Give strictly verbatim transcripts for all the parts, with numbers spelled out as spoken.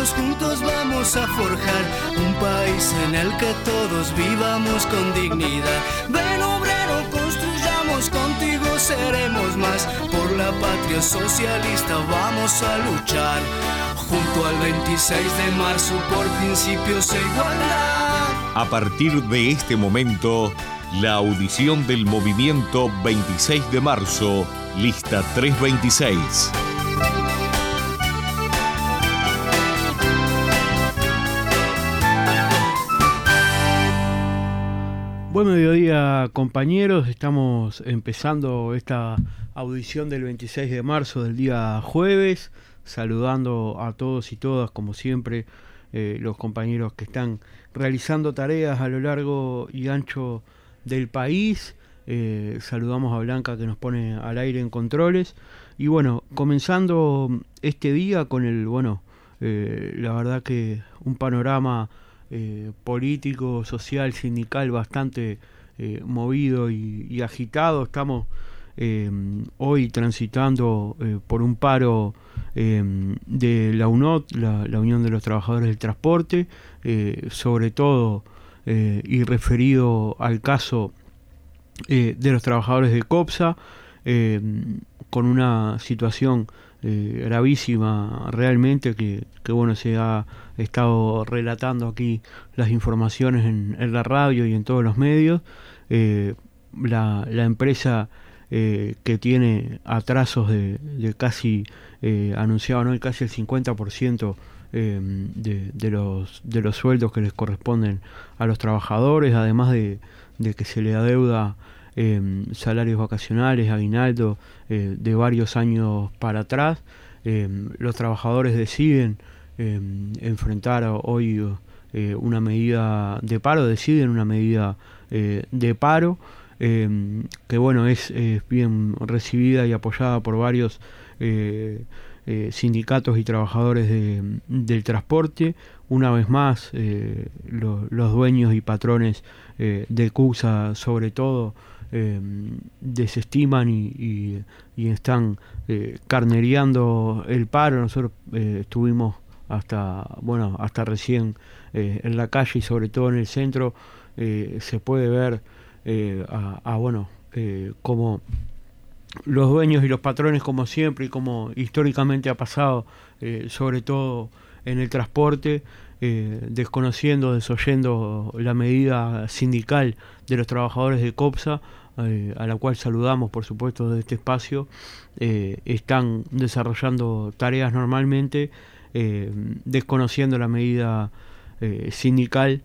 todos juntos vamos a forjar un país en el que todos vivamos con dignidad. Ven obrero, construyamos, contigo seremos más. Por la patria socialista vamos a luchar, junto al veintiséis de marzo por principios e igualdad. A partir de este momento, la audición del movimiento veintiséis de marzo, lista trescientos veintiséis. Buen mediodía, compañeros. Estamos empezando esta audición del veintiséis de marzo del día jueves, saludando a todos y todas, como siempre, eh, los compañeros que están realizando tareas a lo largo y ancho del país. Eh, saludamos a Blanca, que nos pone al aire en controles. Y bueno, comenzando este día con el, bueno, eh, la verdad que un panorama Eh, político, social, sindical bastante eh, movido y, y agitado. Estamos eh, hoy transitando eh, por un paro eh, de la U N O T, la, la Unión de los Trabajadores del Transporte, eh, sobre todo eh, y referido al caso eh, de los trabajadores de COPSA, eh, con una situación Eh, gravísima realmente, que, que bueno, se ha estado relatando aquí las informaciones en, en la radio y en todos los medios. Eh, la, la empresa eh, que tiene atrasos de, de casi, eh, anunciaban hoy, casi el cincuenta por ciento eh, de, de, los, de los sueldos que les corresponden a los trabajadores, además de, de que se le adeuda Eh, salarios vacacionales, aguinaldo, eh, de varios años para atrás. Eh, los trabajadores deciden eh, enfrentar hoy eh, una medida de paro, deciden una medida eh, de paro, eh, que bueno, es, es bien recibida y apoyada por varios eh, eh, sindicatos y trabajadores de, del transporte. Una vez más, eh, lo, los dueños y patrones eh, de CUSA, sobre todo, Eh, desestiman y, y, y están eh, carnereando el paro. Nosotros eh, estuvimos hasta bueno hasta recién eh, en la calle, y sobre todo en el centro eh, se puede ver eh, a, a bueno eh, como los dueños y los patrones, como siempre y como históricamente ha pasado, eh, sobre todo en el transporte, eh, desconociendo, desoyendo la medida sindical de los trabajadores de COPSA, eh, a la cual saludamos, por supuesto, desde este espacio. Eh, están desarrollando tareas normalmente, eh, desconociendo la medida eh, sindical,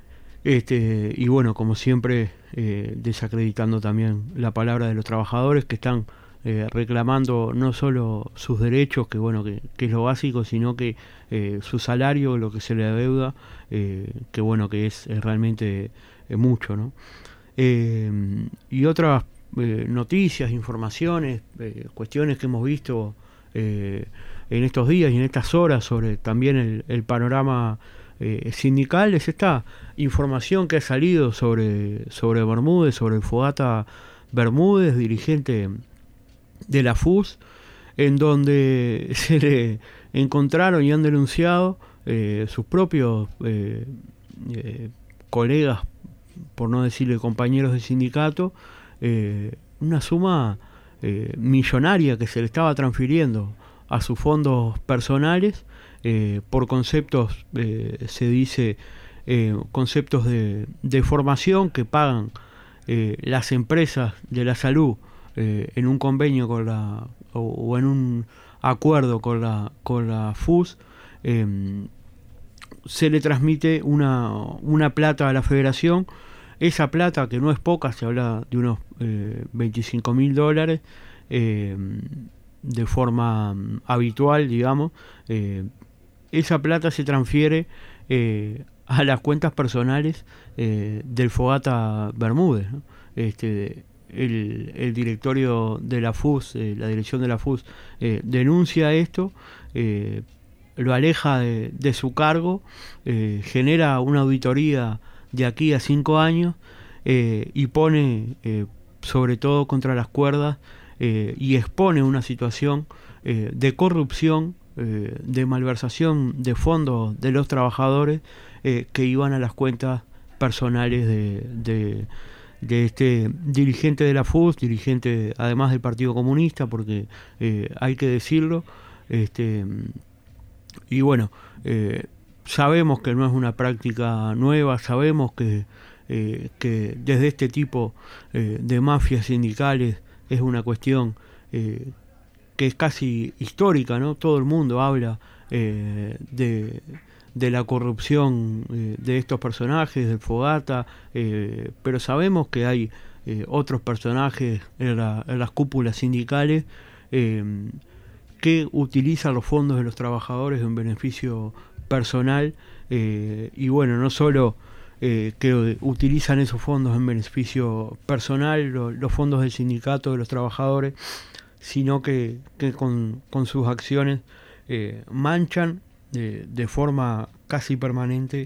este, y bueno, como siempre, eh, desacreditando también la palabra de los trabajadores, que están eh, reclamando no solo sus derechos, que bueno, que, que es lo básico, sino que eh, su salario, lo que se le adeuda, eh, que bueno, que es, es realmente eh, mucho, ¿no? Eh, y otras eh, noticias, informaciones, eh, cuestiones que hemos visto eh, en estos días y en estas horas sobre también el, el panorama eh, sindical, es esta información que ha salido sobre, sobre Bermúdez, sobre el Fogata Bermúdez, dirigente de la F U S, en donde se le encontraron y han denunciado eh, sus propios eh, eh, colegas, por no decirle compañeros de sindicato, eh, una suma eh, millonaria que se le estaba transfiriendo a sus fondos personales eh, por conceptos, eh, se dice, eh, conceptos de, de formación que pagan eh, las empresas de la salud eh, en un convenio con la o, o en un acuerdo con la con la F U S. eh, se le transmite una, una plata a la federación. Esa plata, que no es poca, se habla de unos eh, veinticinco mil dólares, eh, de forma um, habitual, digamos. Eh, esa plata se transfiere eh, a las cuentas personales eh, del Fogata Bermúdez, ¿no? Este, el, el directorio de la F U S, eh, la dirección de la F U S, eh, denuncia esto, eh, lo aleja de, de su cargo, eh, genera una auditoría de aquí a cinco años eh, y pone eh, sobre todo contra las cuerdas eh, y expone una situación eh, de corrupción eh, de malversación de fondos de los trabajadores eh, que iban a las cuentas personales de, de, de este dirigente de la F U S, dirigente además del Partido Comunista, porque eh, hay que decirlo. Este, y bueno, eh, sabemos que no es una práctica nueva, sabemos que, eh, que desde este tipo eh, de mafias sindicales es una cuestión eh, que es casi histórica, ¿no? Todo el mundo habla eh, de, de la corrupción eh, de estos personajes, del Fogata, eh, pero sabemos que hay eh, otros personajes en, la, en las cúpulas sindicales eh, que utilizan los fondos de los trabajadores en beneficio personal eh, y bueno, no solo eh, que utilizan esos fondos en beneficio personal, lo, los fondos del sindicato de los trabajadores, sino que, que con, con sus acciones eh, manchan de, de forma casi permanente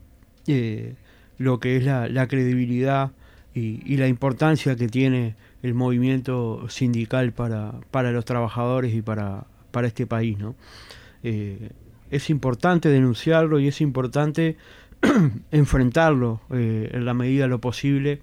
eh, lo que es la, la credibilidad y, y la importancia que tiene el movimiento sindical para, para los trabajadores y para, para este país, ¿no? Eh, es importante denunciarlo y es importante enfrentarlo eh, en la medida de lo posible.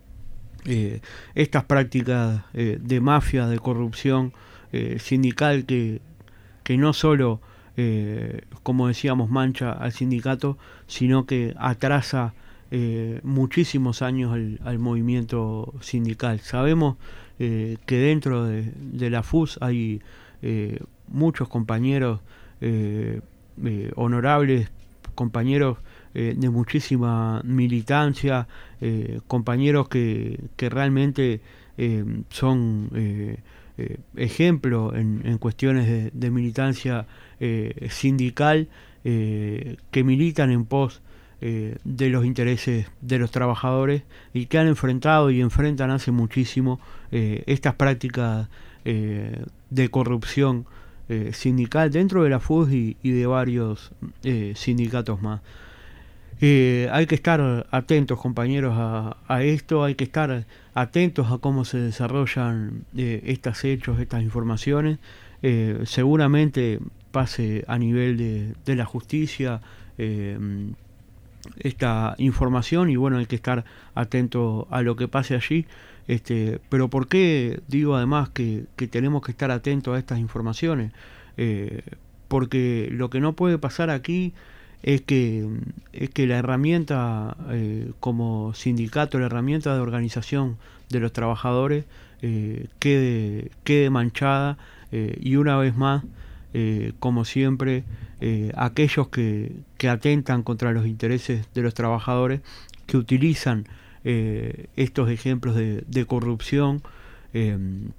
Eh, estas prácticas eh, de mafia, de corrupción eh, sindical que, que no solo, eh, como decíamos, mancha al sindicato, sino que atrasa eh, muchísimos años al, al movimiento sindical. Sabemos eh, que dentro de, de la F U S hay eh, muchos compañeros eh, eh, honorables, compañeros eh, de muchísima militancia, eh, compañeros que, que realmente eh, son eh, eh, ejemplo en, en cuestiones de, de militancia eh, sindical, eh, que militan en pos eh, de los intereses de los trabajadores y que han enfrentado y enfrentan hace muchísimo eh, estas prácticas eh, de corrupción eh, sindical dentro de la F U S y, y de varios eh, sindicatos más. Eh, hay que estar atentos, compañeros, a, a esto, hay que estar atentos a cómo se desarrollan eh, estos hechos, estas informaciones. Eh, seguramente pase a nivel de, de la justicia eh, esta información y bueno, hay que estar atento a lo que pase allí. Este, pero ¿por qué digo además que, que tenemos que estar atentos a estas informaciones? Eh, porque lo que no puede pasar aquí es que, es que la herramienta eh, como sindicato, la herramienta de organización de los trabajadores eh, quede, quede manchada eh, y una vez más, eh, como siempre, eh, aquellos que, que atentan contra los intereses de los trabajadores, que utilizan eh, estos ejemplos de, de corrupción, eh,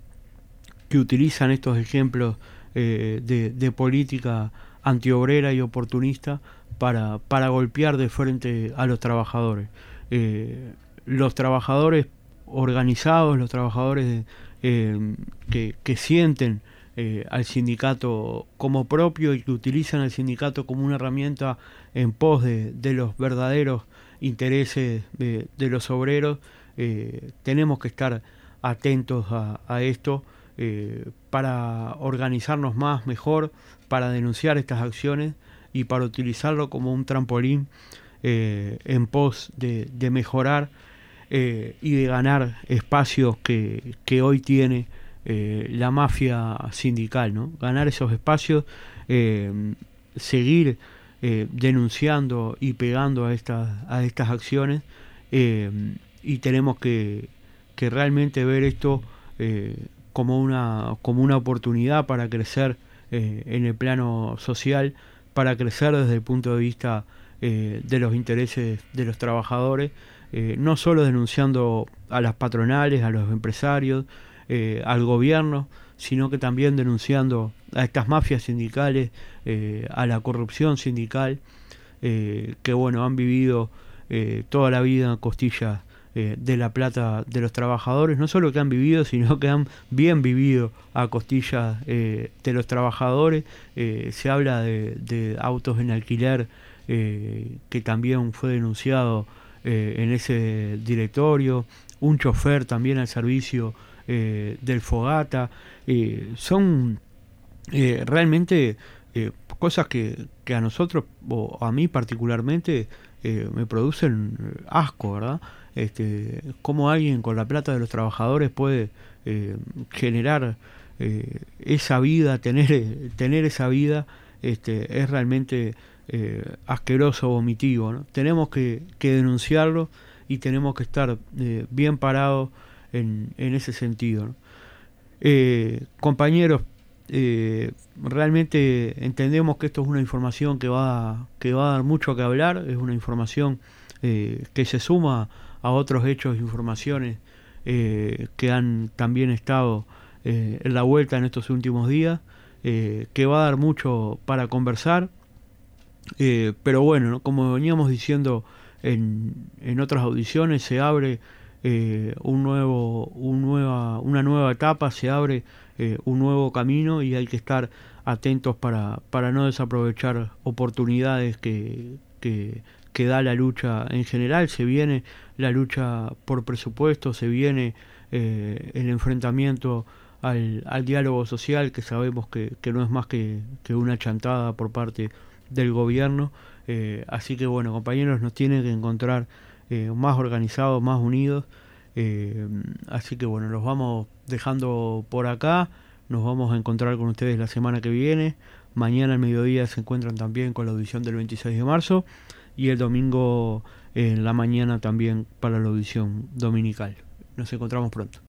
que utilizan estos ejemplos eh, de, de política antiobrera y oportunista para, para golpear de frente a los trabajadores. Eh, los trabajadores organizados, los trabajadores eh, que, que sienten eh, al sindicato como propio y que utilizan al sindicato como una herramienta en pos de, de los verdaderos intereses de, de los obreros, eh, tenemos que estar atentos a, a esto eh, para organizarnos más, mejor, para denunciar estas acciones y para utilizarlo como un trampolín eh, en pos de, de mejorar eh, y de ganar espacios que, que hoy tiene eh, la mafia sindical, ¿no? Ganar esos espacios, eh, seguir eh, denunciando y pegando a estas, a estas acciones eh, y tenemos que, que realmente ver esto eh, como una, como una oportunidad para crecer eh, en el plano social, para crecer desde el punto de vista eh, de los intereses de los trabajadores, eh, no solo denunciando a las patronales, a los empresarios, eh, al gobierno, sino que también denunciando a estas mafias sindicales, eh, a la corrupción sindical, eh, que bueno, han vivido eh, toda la vida a costillas eh, de la plata de los trabajadores, no solo que han vivido, sino que han bien vivido a costillas eh, de los trabajadores. Eh, se habla de, de autos en alquiler, eh, que también fue denunciado eh, en ese directorio, un chofer también al servicio eh, del Fogata. Eh, son eh, realmente eh, cosas que, que a nosotros, o a mí particularmente, eh, me producen asco, ¿verdad? Este, cómo alguien con la plata de los trabajadores puede eh, generar eh, esa vida, tener, tener esa vida, este, es realmente eh, asqueroso, vomitivo, ¿no? Tenemos que, que denunciarlo y tenemos que estar eh, bien parados en, en ese sentido, ¿no? Eh, compañeros, eh, realmente entendemos que esto es una información que va, que va a dar mucho que hablar, es una información eh, que se suma a otros hechos e informaciones eh, que han también estado eh, en la vuelta en estos últimos días, eh, que va a dar mucho para conversar, eh, pero bueno, ¿no? Como veníamos diciendo en, en otras audiciones, se abre eh, un nuevo, un nueva, una nueva etapa, se abre eh, un nuevo camino y hay que estar atentos para, para no desaprovechar oportunidades que, que, que da la lucha en general. Se viene la lucha por presupuesto, se viene eh, el enfrentamiento al, al diálogo social, que sabemos que, que no es más que, que una chantada por parte del gobierno. Eh, así que bueno, compañeros, nos tienen que encontrar eh, más organizados, más unidos. Eh, así que bueno, los vamos dejando por acá. Nos vamos a encontrar con ustedes la semana que viene. Mañana al mediodía se encuentran también con la audición del veintiséis de marzo y el domingo en la mañana también para la audición dominical. Nos encontramos pronto.